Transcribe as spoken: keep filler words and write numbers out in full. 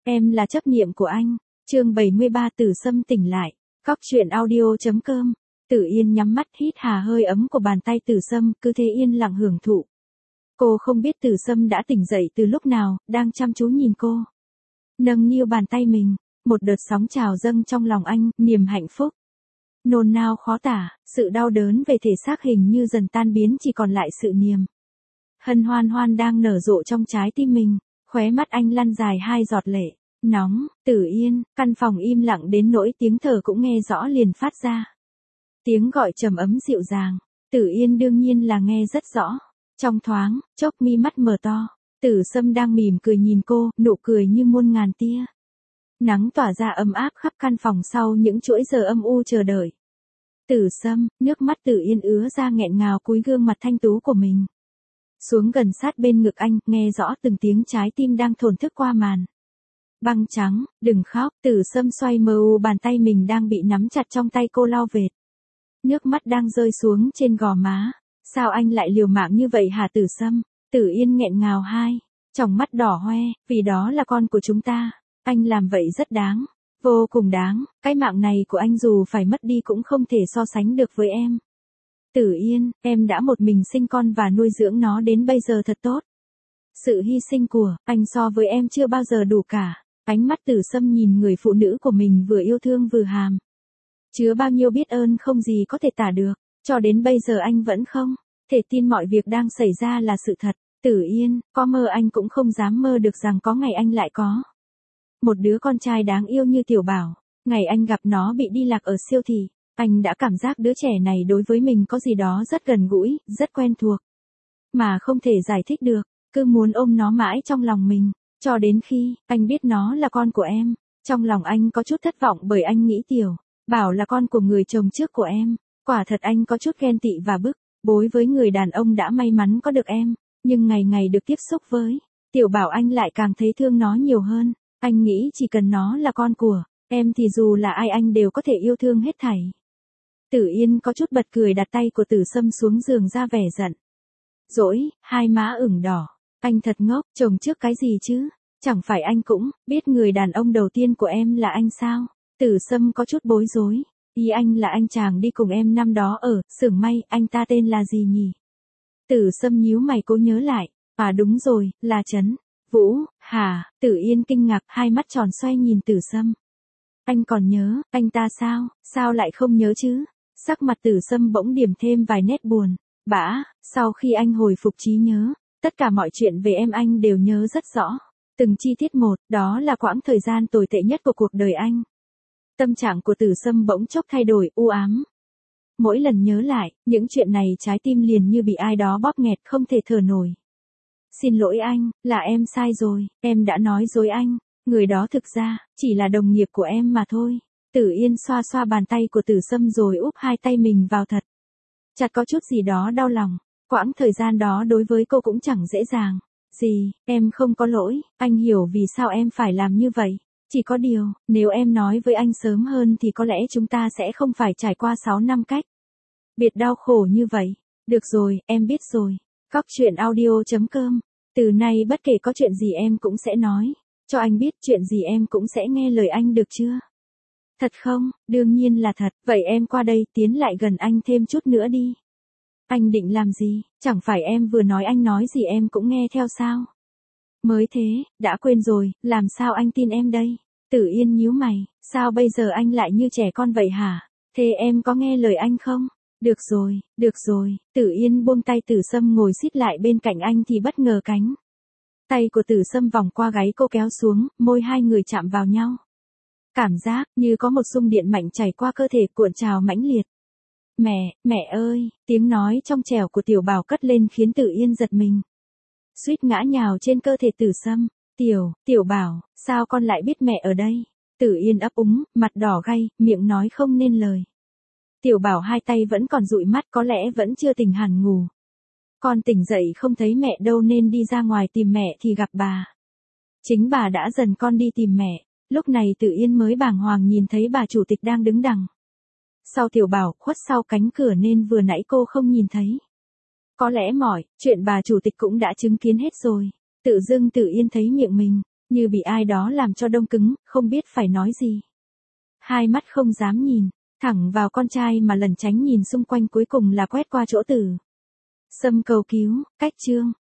Em là chấp niệm của anh. Chương bảy mươi ba Tử Sâm tỉnh lại. Cóc truyện audio chấm com. Tử Yên nhắm mắt hít hà hơi ấm của bàn tay Tử Sâm, cứ thế yên lặng hưởng thụ. Cô không biết Tử Sâm đã tỉnh dậy từ lúc nào, đang chăm chú nhìn cô. Nâng niu bàn tay mình, một đợt sóng trào dâng trong lòng anh, niềm hạnh phúc. Nôn nao khó tả, sự đau đớn về thể xác hình như dần tan biến, chỉ còn lại sự niềm hân hoan hoan đang nở rộ trong trái tim mình. Khóe mắt anh lăn dài hai giọt lệ. Nóng, Tử Yên, căn phòng im lặng đến nỗi tiếng thở cũng nghe rõ liền phát ra. Tiếng gọi trầm ấm dịu dàng, Tử Yên đương nhiên là nghe rất rõ. Trong thoáng chốc mi mắt mở to, Tử Sâm đang mỉm cười nhìn cô, nụ cười như muôn ngàn tia nắng tỏa ra ấm áp khắp căn phòng sau những chuỗi giờ âm u chờ đợi. Tử Sâm, nước mắt Tử Yên ứa ra nghẹn ngào cúi gương mặt thanh tú của mình xuống gần sát bên ngực anh, nghe rõ từng tiếng trái tim đang thổn thức qua màn băng trắng. Đừng khóc. Tử Sâm xoay mờ u bàn tay mình đang bị nắm chặt trong tay cô lau vệt nước mắt đang rơi xuống trên gò má. Sao anh lại liều mạng như vậy hả Tử Sâm? Tử Yên nghẹn ngào hai tròng mắt đỏ hoe. Vì đó là con của chúng ta. Anh làm vậy rất đáng, vô cùng đáng. Cái mạng này của anh dù phải mất đi cũng không thể so sánh được với em. Tử Yên, em đã một mình sinh con và nuôi dưỡng nó đến bây giờ thật tốt. Sự hy sinh của anh so với em chưa bao giờ đủ cả. Ánh mắt Tử Sâm nhìn người phụ nữ của mình vừa yêu thương vừa hàm chứa bao nhiêu biết ơn không gì có thể tả được. Cho đến bây giờ anh vẫn không thể tin mọi việc đang xảy ra là sự thật. Tử Yên, có mơ anh cũng không dám mơ được rằng có ngày anh lại có một đứa con trai đáng yêu như Tiểu Bảo. Ngày anh gặp nó bị đi lạc ở siêu thị, anh đã cảm giác đứa trẻ này đối với mình có gì đó rất gần gũi, rất quen thuộc, mà không thể giải thích được, cứ muốn ôm nó mãi trong lòng mình. Cho đến khi anh biết nó là con của em, trong lòng anh có chút thất vọng bởi anh nghĩ Tiểu Bảo là con của người chồng trước của em. Quả thật anh có chút ghen tị và bức bối với người đàn ông đã may mắn có được em, nhưng ngày ngày được tiếp xúc với Tiểu Bảo anh lại càng thấy thương nó nhiều hơn. Anh nghĩ chỉ cần nó là con của em thì dù là ai anh đều có thể yêu thương hết thảy. Tử Yên có chút bật cười đặt tay của Tử Sâm xuống giường ra vẻ giận dỗi, hai má ửng đỏ. Anh thật ngốc, chồng trước cái gì chứ? Chẳng phải anh cũng biết người đàn ông đầu tiên của em là anh sao? Tử Sâm có chút bối rối. Ý anh là anh chàng đi cùng em năm đó ở xưởng may, anh ta tên là gì nhỉ? Tử Sâm nhíu mày cố nhớ lại. À đúng rồi, là Trấn Vũ. Hả? Tử Yên kinh ngạc, hai mắt tròn xoay nhìn Tử Sâm. Anh còn nhớ anh ta sao? Sao lại không nhớ chứ? Sắc mặt Tử Sâm bỗng điểm thêm vài nét buồn bã. Sau khi anh hồi phục trí nhớ, tất cả mọi chuyện về em anh đều nhớ rất rõ, từng chi tiết một. Đó là quãng thời gian tồi tệ nhất của cuộc đời anh. Tâm trạng của Tử Sâm bỗng chốc thay đổi, u ám. Mỗi lần nhớ lại những chuyện này, trái tim liền như bị ai đó bóp nghẹt, không thể thở nổi. Xin lỗi anh, là em sai rồi, em đã nói dối anh. Người đó thực ra chỉ là đồng nghiệp của em mà thôi. Tử Yên xoa xoa bàn tay của Tử Sâm rồi úp hai tay mình vào thật chặt, có chút gì đó đau lòng. Quãng thời gian đó đối với cô cũng chẳng dễ dàng gì. Em không có lỗi, anh hiểu vì sao em phải làm như vậy. Chỉ có điều, nếu em nói với anh sớm hơn thì có lẽ chúng ta sẽ không phải trải qua sáu năm cách biệt đau khổ như vậy. Được rồi, em biết rồi. Cóc truyện audio chấm com. Từ nay bất kể có chuyện gì em cũng sẽ nói cho anh biết, chuyện gì em cũng sẽ nghe lời anh, được chưa? Thật không? Đương nhiên là thật. Vậy em qua đây, tiến lại gần anh thêm chút nữa đi. Anh định làm gì? Chẳng phải em vừa nói anh nói gì em cũng nghe theo sao? Mới thế, đã quên rồi, làm sao anh tin em đây? Tử Yên nhíu mày, sao bây giờ anh lại như trẻ con vậy hả? Thế em có nghe lời anh không? Được rồi, được rồi. Tử Yên buông tay Tử Sâm ngồi xít lại bên cạnh anh thì bất ngờ cánh tay của Tử Sâm vòng qua gáy cô kéo xuống, môi hai người chạm vào nhau. Cảm giác như có một xung điện mạnh chảy qua cơ thể, cuộn trào mãnh liệt. Mẹ, mẹ ơi, tiếng nói trong trẻo của Tiểu Bảo cất lên khiến Tử Yên giật mình, suýt ngã nhào trên cơ thể Tử Sâm. Tiểu, Tiểu Bảo, sao con lại biết mẹ ở đây? Tử Yên ấp úng, mặt đỏ gay, miệng nói không nên lời. Tiểu Bảo hai tay vẫn còn dụi mắt, có lẽ vẫn chưa tỉnh hẳn ngủ. Con tỉnh dậy không thấy mẹ đâu nên đi ra ngoài tìm mẹ thì gặp bà. Chính bà đã dần con đi tìm mẹ. Lúc này Tử Yên mới bàng hoàng nhìn thấy bà chủ tịch đang đứng đằng sau Tiểu Bảo, khuất sau cánh cửa nên vừa nãy cô không nhìn thấy. Có lẽ mọi chuyện bà chủ tịch cũng đã chứng kiến hết rồi. Tự dưng Tử Yên thấy miệng mình như bị ai đó làm cho đông cứng, không biết phải nói gì. Hai mắt không dám nhìn, thẳng vào con trai mà lẩn tránh nhìn xung quanh cuối cùng là quét qua chỗ Tử Sâm cầu cứu, cách Trương